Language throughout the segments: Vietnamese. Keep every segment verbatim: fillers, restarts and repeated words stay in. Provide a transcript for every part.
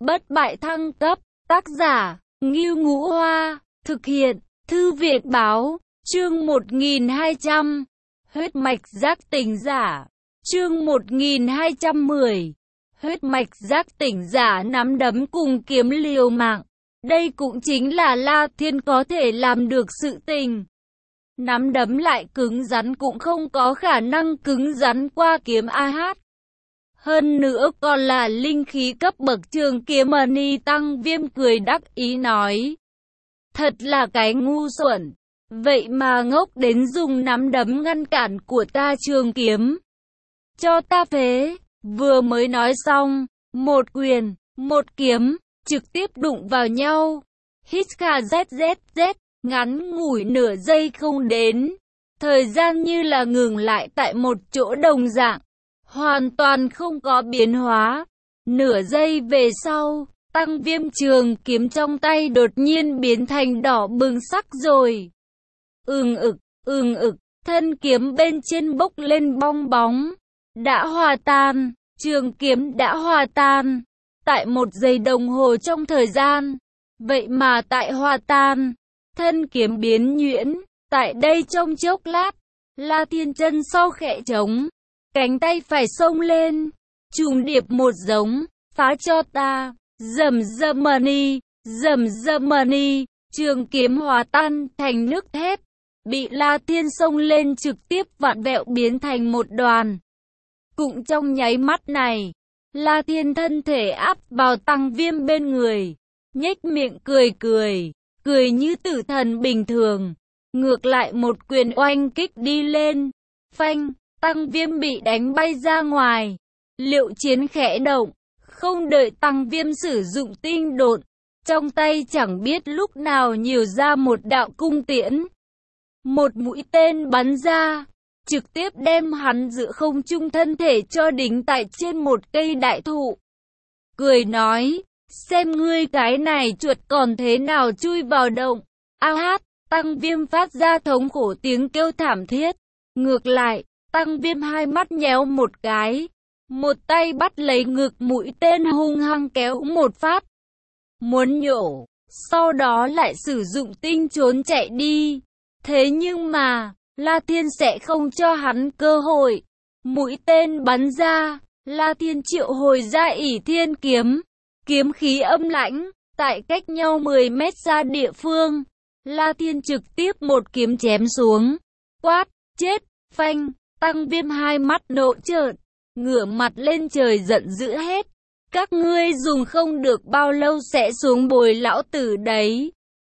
Bất bại thăng cấp, tác giả, Ngưu Ngũ Hoa, thực hiện, Thư viện báo, chương một nghìn hai trăm, huyết mạch giác tỉnh giả, chương một nghìn hai trăm mười, huyết mạch giác tỉnh giả nắm đấm cùng kiếm liều mạng. Đây cũng chính là La Thiên có thể làm được sự tình. Nắm đấm lại cứng rắn cũng không có khả năng cứng rắn qua kiếm a hát. Hơn nữa còn là linh khí cấp bậc trường kiếm Mani. Tăng Viêm cười đắc ý nói. Thật là cái ngu xuẩn. Vậy mà ngốc đến dùng nắm đấm ngăn cản của ta trường kiếm. Cho ta phế. Vừa mới nói xong, một quyền, một kiếm, trực tiếp đụng vào nhau. Hít kha zét zét zét, ngắn ngủi nửa giây không đến. Thời gian như là ngừng lại tại một chỗ đồng dạng. Hoàn toàn không có biến hóa. Nửa giây về sau, Tăng Viêm trường kiếm trong tay đột nhiên biến thành đỏ bừng sắc rồi. Ừng ực, ừng ực, thân kiếm bên trên bốc lên bong bóng. Đã hòa tan, trường kiếm đã hòa tan. Tại một giây đồng hồ trong thời gian. Vậy mà tại hòa tan, thân kiếm biến nhuyễn. Tại đây trong chốc lát, La Thiên chân sau khẽ trống. Cánh tay phải xông lên, trùng điệp một giống, phá cho ta, rầm rầm mani, rầm rầm mani, trường kiếm hòa tan thành nước thép, bị La Thiên xông lên trực tiếp vặn vẹo biến thành một đoàn. Cũng trong nháy mắt này, La Thiên thân thể áp vào Tăng Viêm bên người, nhếch miệng cười cười, cười như tử thần bình thường, ngược lại một quyền oanh kích đi lên, phanh. Tăng Viêm bị đánh bay ra ngoài. Liệu chiến khẽ động. Không đợi Tăng Viêm sử dụng tinh độn. Trong tay chẳng biết lúc nào nhiều ra một đạo cung tiễn. Một mũi tên bắn ra. Trực tiếp đem hắn giữa không trung thân thể cho đính tại trên một cây đại thụ. Cười nói. Xem ngươi cái này chuột còn thế nào chui vào động. A hát. Tăng Viêm phát ra thống khổ tiếng kêu thảm thiết. Ngược lại. Tăng Viêm hai mắt nhéo một cái, một tay bắt lấy ngực mũi tên hung hăng kéo một phát, muốn nhổ, sau đó lại sử dụng tinh trốn chạy đi. Thế nhưng mà, La Thiên sẽ không cho hắn cơ hội. Mũi tên bắn ra, La Thiên triệu hồi ra ỷ thiên kiếm, kiếm khí âm lãnh, tại cách nhau mười mét ra địa phương. La Thiên trực tiếp một kiếm chém xuống, quát, chết, phanh. Tăng Viêm hai mắt nộ trợn, ngửa mặt lên trời giận dữ hết. Các ngươi dùng không được bao lâu sẽ xuống bồi lão tử đấy.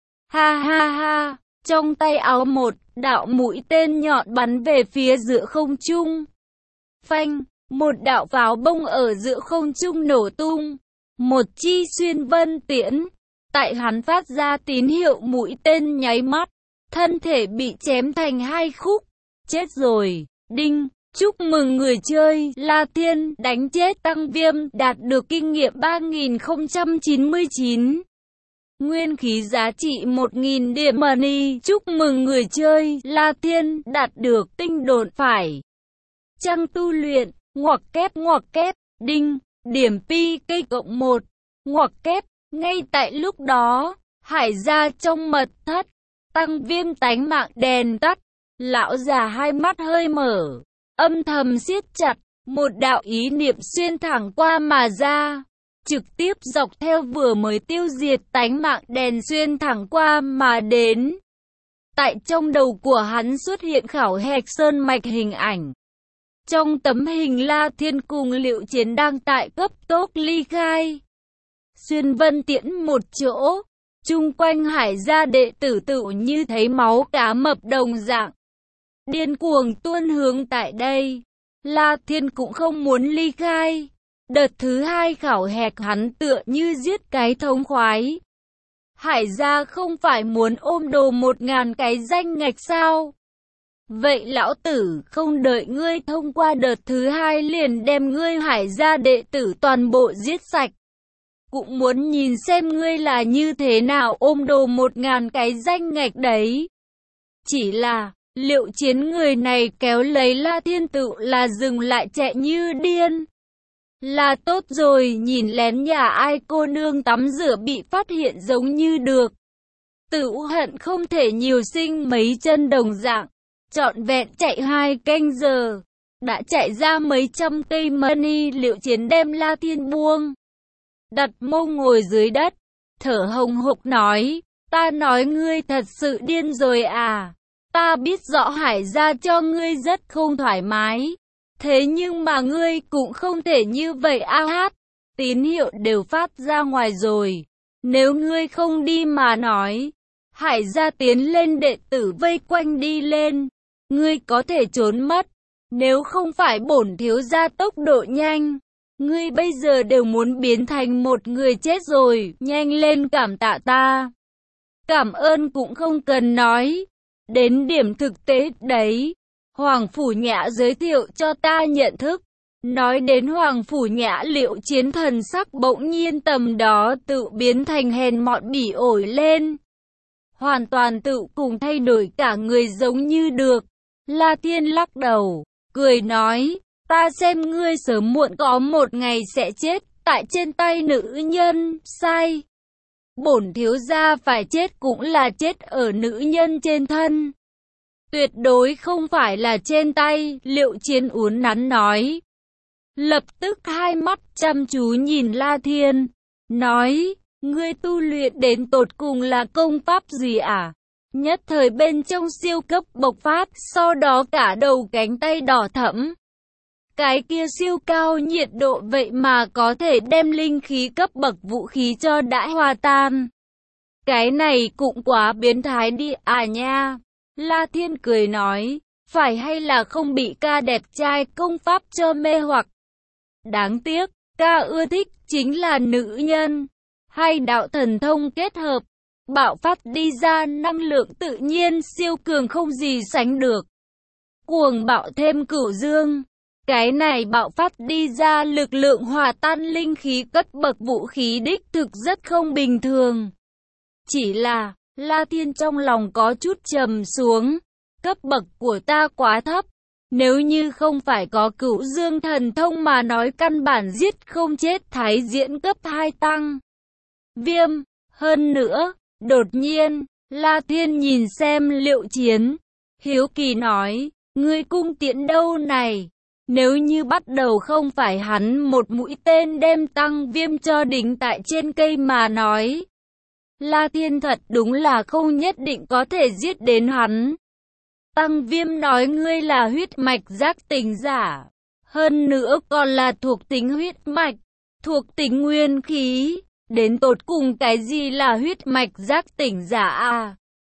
Ha ha ha, trong tay áo một đạo mũi tên nhọn bắn về phía giữa không trung. Phanh, một đạo pháo bông ở giữa không trung nổ tung. Một chi xuyên vân tiễn, tại hắn phát ra tín hiệu mũi tên nháy mắt, thân thể bị chém thành hai khúc. Chết rồi. Đinh, chúc mừng người chơi La Thiên đánh chết Tăng Viêm đạt được kinh nghiệm ba nghìn không trăm chín mươi chín. Nguyên khí giá trị một nghìn điểm money. Chúc mừng người chơi La Thiên đạt được tinh độn phải. Trang tu luyện, ngoặc kép ngoặc kép, đinh, điểm pi cây cộng một, ngoặc kép. Ngay tại lúc đó, Hải gia trong mật thất, Tăng Viêm tánh mạng đèn tắt. Lão già hai mắt hơi mở, âm thầm siết chặt, một đạo ý niệm xuyên thẳng qua mà ra, trực tiếp dọc theo vừa mới tiêu diệt tánh mạng đèn xuyên thẳng qua mà đến. Tại trong đầu của hắn xuất hiện khảo hạch sơn mạch hình ảnh. Trong tấm hình La Thiên cùng Liệu Chiến đang tại cấp tốc ly khai. Xuyên vân tiễn một chỗ, chung quanh Hải gia đệ tử tự như thấy máu cá mập đồng dạng. Điên cuồng tuôn hướng tại đây. La Thiên cũng không muốn ly khai. Đợt thứ hai khảo hạch hắn tựa như giết cái thống khoái. Hải gia không phải muốn ôm đồ một ngàn cái danh ngạch sao? Vậy lão tử không đợi ngươi thông qua đợt thứ hai liền đem ngươi Hải gia đệ tử toàn bộ giết sạch. Cũng muốn nhìn xem ngươi là như thế nào ôm đồ một ngàn cái danh ngạch đấy. Chỉ là Liệu Chiến người này kéo lấy La Thiên tự là dừng lại chạy như điên. Là tốt rồi, nhìn lén nhà ai cô nương tắm rửa bị phát hiện giống như được. Tử hận không thể nhiều sinh mấy chân đồng dạng. Trọn vẹn chạy hai canh giờ. Đã chạy ra mấy trăm cây money. Liệu Chiến đem La Thiên buông. Đặt mông ngồi dưới đất. Thở hồng hộc nói. Ta nói ngươi thật sự điên rồi à. Ta biết rõ Hải gia cho ngươi rất không thoải mái. Thế nhưng mà ngươi cũng không thể như vậy a hát. Tín hiệu đều phát ra ngoài rồi. Nếu ngươi không đi mà nói. Hải gia tiến lên đệ tử vây quanh đi lên. Ngươi có thể trốn mất. Nếu không phải bổn thiếu gia tốc độ nhanh. Ngươi bây giờ đều muốn biến thành một người chết rồi. Nhanh lên cảm tạ ta. Cảm ơn cũng không cần nói. Đến điểm thực tế đấy. Hoàng Phủ Nhã giới thiệu cho ta nhận thức. Nói đến Hoàng Phủ Nhã, Liệu Chiến thần sắc bỗng nhiên tầm đó tự biến thành hèn mọn bỉ ổi lên. Hoàn toàn tự cùng thay đổi cả người giống như được. La Thiên lắc đầu, cười nói, ta xem ngươi sớm muộn có một ngày sẽ chết tại trên tay nữ nhân, sai. Bổn thiếu gia phải chết cũng là chết ở nữ nhân trên thân. Tuyệt đối không phải là trên tay, Liệu Chiến uốn nắn nói. Lập tức hai mắt chăm chú nhìn La Thiên, nói, ngươi tu luyện đến tột cùng là công pháp gì à? Nhất thời bên trong siêu cấp bộc phát, sau đó cả đầu cánh tay đỏ thẫm. Cái kia siêu cao nhiệt độ vậy mà có thể đem linh khí cấp bậc vũ khí cho đã hòa tan. Cái này cũng quá biến thái đi à nha. La Thiên cười nói, phải hay là không bị ca đẹp trai công pháp cho mê hoặc. Đáng tiếc, ca ưa thích chính là nữ nhân. Hay đạo thần thông kết hợp, bạo phát đi ra năng lượng tự nhiên siêu cường không gì sánh được. Cuồng bạo thêm cửu dương. Cái này bạo phát đi ra lực lượng hòa tan linh khí cất bậc vũ khí đích thực rất không bình thường. Chỉ là, La Thiên trong lòng có chút trầm xuống. Cấp bậc của ta quá thấp. Nếu như không phải có cửu dương thần thông mà nói căn bản giết không chết thái diễn cấp hai tăng. Viêm, hơn nữa, đột nhiên, La Thiên nhìn xem Liệu Chiến. Hiếu kỳ nói, ngươi cung tiễn đâu này? Nếu như bắt đầu không phải hắn một mũi tên đem tăng viêm cho đính tại trên cây mà nói. La Thiên thật đúng là không nhất định có thể giết đến hắn. Tăng viêm nói ngươi là huyết mạch giác tỉnh giả. Hơn nữa còn là thuộc tính huyết mạch, thuộc tính nguyên khí. Đến tột cùng cái gì là huyết mạch giác tỉnh giả à?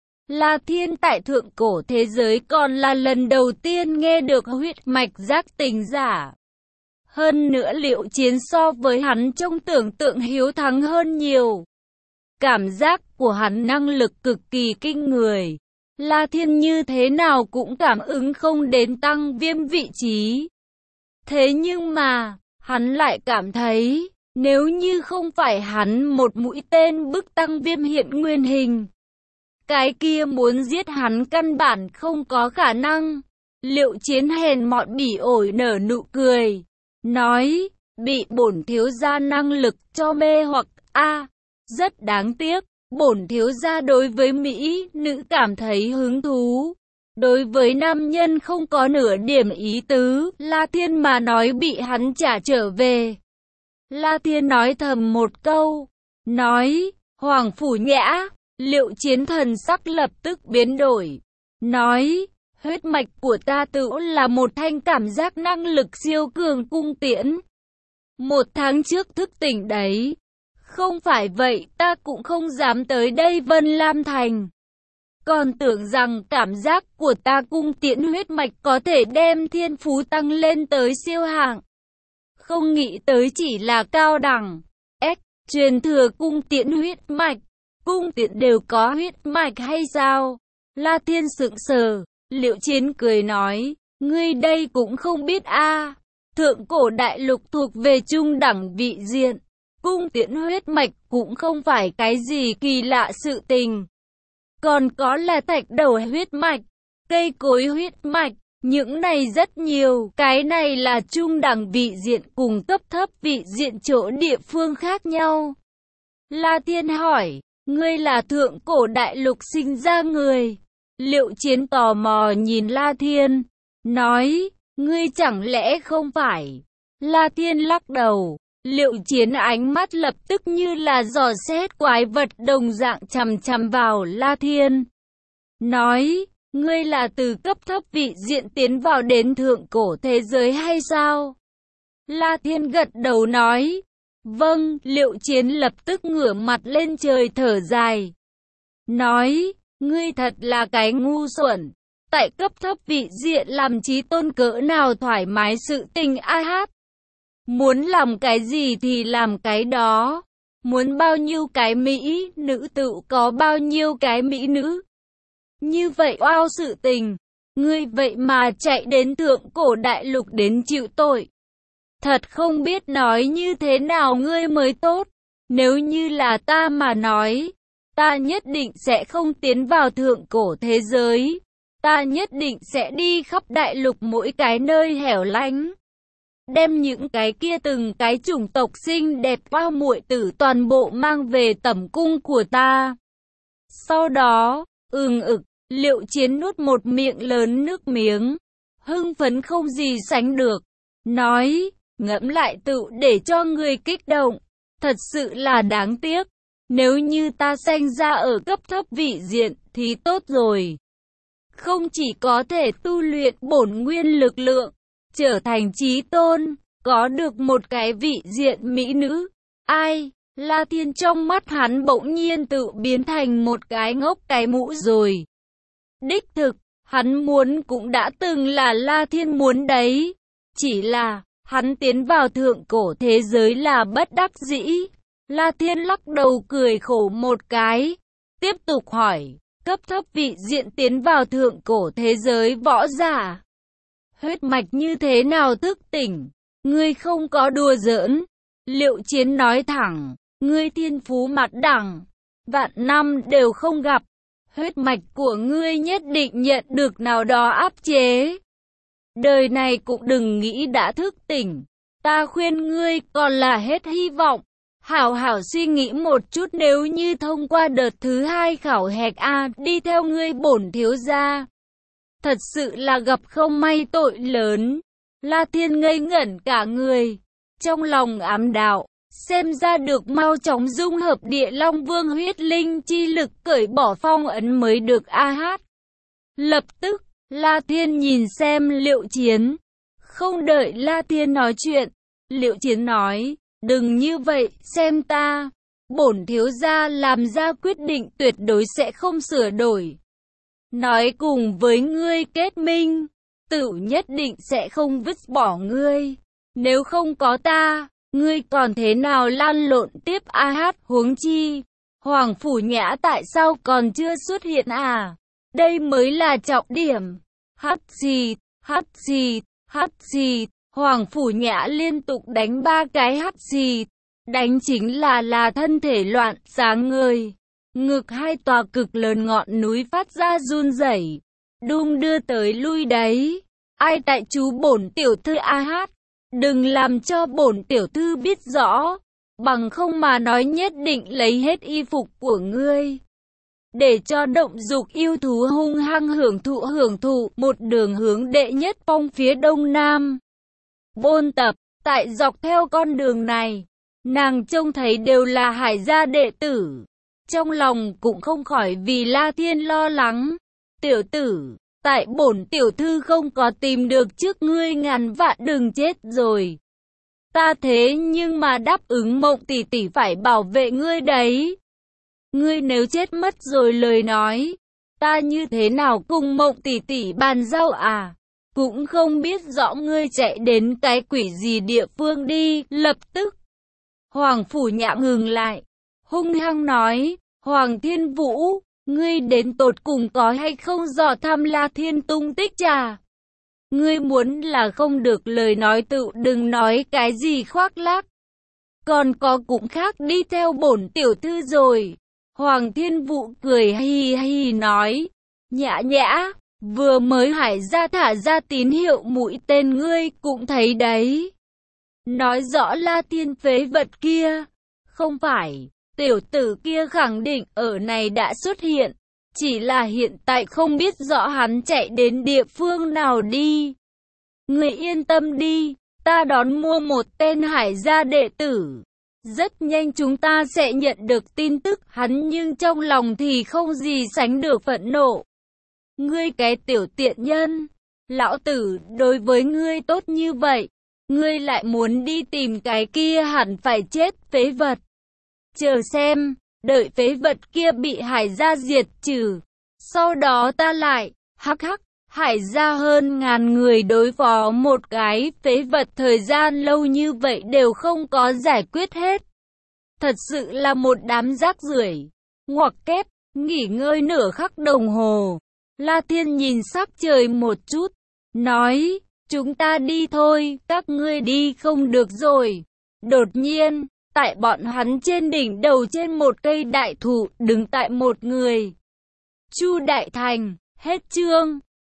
La Thiên tại thượng cổ thế giới còn là lần đầu tiên nghe được huyết mạch giác tỉnh giả. Hơn nữa Liệu Chiến so với hắn trong tưởng tượng hiếu thắng hơn nhiều. Cảm giác của hắn năng lực cực kỳ kinh người. La Thiên như thế nào cũng cảm ứng không đến tăng viêm vị trí. Thế nhưng mà, hắn lại cảm thấy, nếu như không phải hắn một mũi tên bức tăng viêm hiện nguyên hình, cái kia muốn giết hắn căn bản không có khả năng. Liệu Chiến hèn mọn bỉ ổi nở nụ cười, nói, bị bổn thiếu gia năng lực cho mê hoặc a, rất đáng tiếc. Bổn thiếu gia đối với mỹ nữ cảm thấy hứng thú, đối với nam nhân không có nửa điểm ý tứ. La Thiên mà nói bị hắn trả trở về. La Thiên nói thầm một câu, nói, Hoàng Phủ Nhã. Liệu Chiến thần sắc lập tức biến đổi, nói, huyết mạch của ta tự là một thanh cảm giác năng lực siêu cường cung tiễn. Một tháng trước thức tỉnh đấy. Không phải vậy ta cũng không dám tới đây Vân Lam Thành. Còn tưởng rằng cảm giác của ta cung tiễn huyết mạch có thể đem thiên phú tăng lên tới siêu hạng. Không nghĩ tới chỉ là cao đẳng. S, truyền thừa cung tiễn huyết mạch. Cung tiễn đều có huyết mạch hay sao? La Thiên sững sờ. Liệu Chiến cười nói, ngươi đây cũng không biết a. Thượng cổ đại lục thuộc về trung đẳng vị diện. Cung tiễn huyết mạch cũng không phải cái gì kỳ lạ sự tình. Còn có là thạch đầu huyết mạch, cây cối huyết mạch, Những này rất nhiều, cái này là trung đẳng vị diện cùng cấp thấp vị diện chỗ địa phương khác nhau. La Thiên hỏi, ngươi là thượng cổ đại lục sinh ra người. Liệu Chiến tò mò nhìn La Thiên, nói, ngươi chẳng lẽ không phải? La Thiên lắc đầu. Liệu Chiến ánh mắt lập tức như là dò xét quái vật đồng dạng chằm chằm vào La Thiên. Nói, ngươi là từ cấp thấp vị diện tiến vào đến thượng cổ thế giới hay sao? La Thiên gật đầu nói, vâng. Liệu Chiến lập tức ngửa mặt lên trời thở dài. Nói, ngươi thật là cái ngu xuẩn. Tại cấp thấp vị diện làm chí tôn cỡ nào thoải mái sự tình a hát. Muốn làm cái gì thì làm cái đó. Muốn bao nhiêu cái mỹ nữ tự có bao nhiêu cái mỹ nữ. Như vậy oao sự tình. Ngươi vậy mà chạy đến thượng cổ đại lục đến chịu tội. Thật không biết nói như thế nào ngươi mới tốt. Nếu như là ta mà nói, ta nhất định sẽ không tiến vào thượng cổ thế giới. Ta nhất định sẽ đi khắp đại lục mỗi cái nơi hẻo lánh. Đem những cái kia từng cái chủng tộc xinh đẹp bao muội tử toàn bộ mang về tẩm cung của ta. Sau đó, ừng ực, Liệu Chiến nuốt một miệng lớn nước miếng. Hưng phấn không gì sánh được. Nói, ngẫm lại tự để cho người kích động. Thật sự là đáng tiếc. Nếu như ta sinh ra ở cấp thấp vị diện thì tốt rồi. Không chỉ có thể tu luyện bổn nguyên lực lượng, trở thành chí tôn, có được một cái vị diện mỹ nữ. Ai? La Thiên trong mắt hắn bỗng nhiên tự biến thành một cái ngốc cái mũ rồi. Đích thực, hắn muốn cũng đã từng là La Thiên muốn đấy. Chỉ là, hắn tiến vào thượng cổ thế giới là bất đắc dĩ. La Thiên lắc đầu cười khổ một cái. Tiếp tục hỏi, cấp thấp vị diện tiến vào thượng cổ thế giới võ giả. Huyết mạch như thế nào thức tỉnh? Ngươi không có đùa giỡn. Liệu Chiến nói thẳng, ngươi thiên phú mặt đẳng. Vạn năm đều không gặp. Huyết mạch của ngươi nhất định nhận được nào đó áp chế. Đời này cũng đừng nghĩ đã thức tỉnh. Ta khuyên ngươi còn là hết hy vọng. Hảo hảo suy nghĩ một chút nếu như thông qua đợt thứ hai khảo hạch A đi theo ngươi bổn thiếu gia. Thật sự là gặp không may tội lớn. La Thiên ngây ngẩn cả người. Trong lòng ám đạo. Xem ra được mau chóng dung hợp địa long vương huyết linh chi lực cởi bỏ phong ấn mới được a hát. Lập tức, La Thiên nhìn xem Liệu Chiến. Không đợi La Thiên nói chuyện, Liệu Chiến nói, đừng như vậy, xem ta. Bổn thiếu gia làm ra quyết định tuyệt đối sẽ không sửa đổi. Nói cùng với ngươi kết minh, tự nhất định sẽ không vứt bỏ ngươi. Nếu không có ta, ngươi còn thế nào lan lộn tiếp a hát huống chi. Hoàng Phủ Nhã tại sao còn chưa xuất hiện à? Đây mới là trọng điểm. Hắt xì, hắt xì, hắt xì. Hoàng Phủ Nhã liên tục đánh ba cái hắt xì. Đánh chính là là thân thể loạn sáng ngời. Ngực hai tòa cực lớn ngọn núi phát ra run rẩy, đung đưa tới lui đấy. Ai tại chú bổn tiểu thư a hát? Đừng làm cho bổn tiểu thư biết rõ, bằng không mà nói nhất định lấy hết y phục của ngươi. Để cho động dục yêu thú hung hăng hưởng thụ hưởng thụ một đường hướng đệ nhất phong phía đông nam. Bôn tập, tại dọc theo con đường này, nàng trông thấy đều là Hải gia đệ tử. Trong lòng cũng không khỏi vì La Thiên lo lắng. Tiểu tử, tại bổn tiểu thư không có tìm được trước ngươi ngàn vạn đừng chết rồi. Ta thế nhưng mà đáp ứng Mộng tỷ tỷ phải bảo vệ ngươi đấy. Ngươi nếu chết mất rồi lời nói, ta như thế nào cùng Mộng tỷ tỷ bàn giao à? Cũng không biết rõ ngươi chạy đến cái quỷ gì địa phương đi. Lập tức, Hoàng Phủ Nhã ngừng lại, hung hăng nói, Hoàng Thiên Vũ, ngươi đến tột cùng có hay không dò thăm La Thiên tung tích trà? Ngươi muốn là không được lời nói tự đừng nói cái gì khoác lác. Còn có cũng khác đi theo bổn tiểu thư rồi. Hoàng Thiên Vũ cười hi hi nói, Nhã Nhã, Vừa mới Hải gia thả ra tín hiệu mũi tên ngươi cũng thấy đấy. Nói rõ La Thiên phế vật kia. Không phải, tiểu tử kia khẳng định ở này đã xuất hiện. Chỉ là hiện tại không biết rõ hắn chạy đến địa phương nào đi. Ngươi yên tâm đi, ta đón mua một tên Hải gia đệ tử. Rất nhanh chúng ta sẽ nhận được tin tức hắn, nhưng trong lòng thì không gì sánh được phẫn nộ. Ngươi cái tiểu tiện nhân, lão tử đối với ngươi tốt như vậy, ngươi lại muốn đi tìm cái kia hẳn phải chết phế vật. Chờ xem, đợi phế vật kia bị Hải gia diệt trừ, sau đó ta lại, hắc hắc, Hải gia hơn ngàn người đối phó một cái phế vật thời gian lâu như vậy đều không có giải quyết hết. Thật sự là một đám rác rưởi. Ngoặc kép, nghỉ ngơi nửa khắc đồng hồ. La Thiên nhìn sắc trời một chút, nói, chúng ta đi thôi, các ngươi đi không được rồi. Đột nhiên, tại bọn hắn trên đỉnh đầu trên một cây đại thụ đứng tại một người. Chu Đại Thành, hết chương.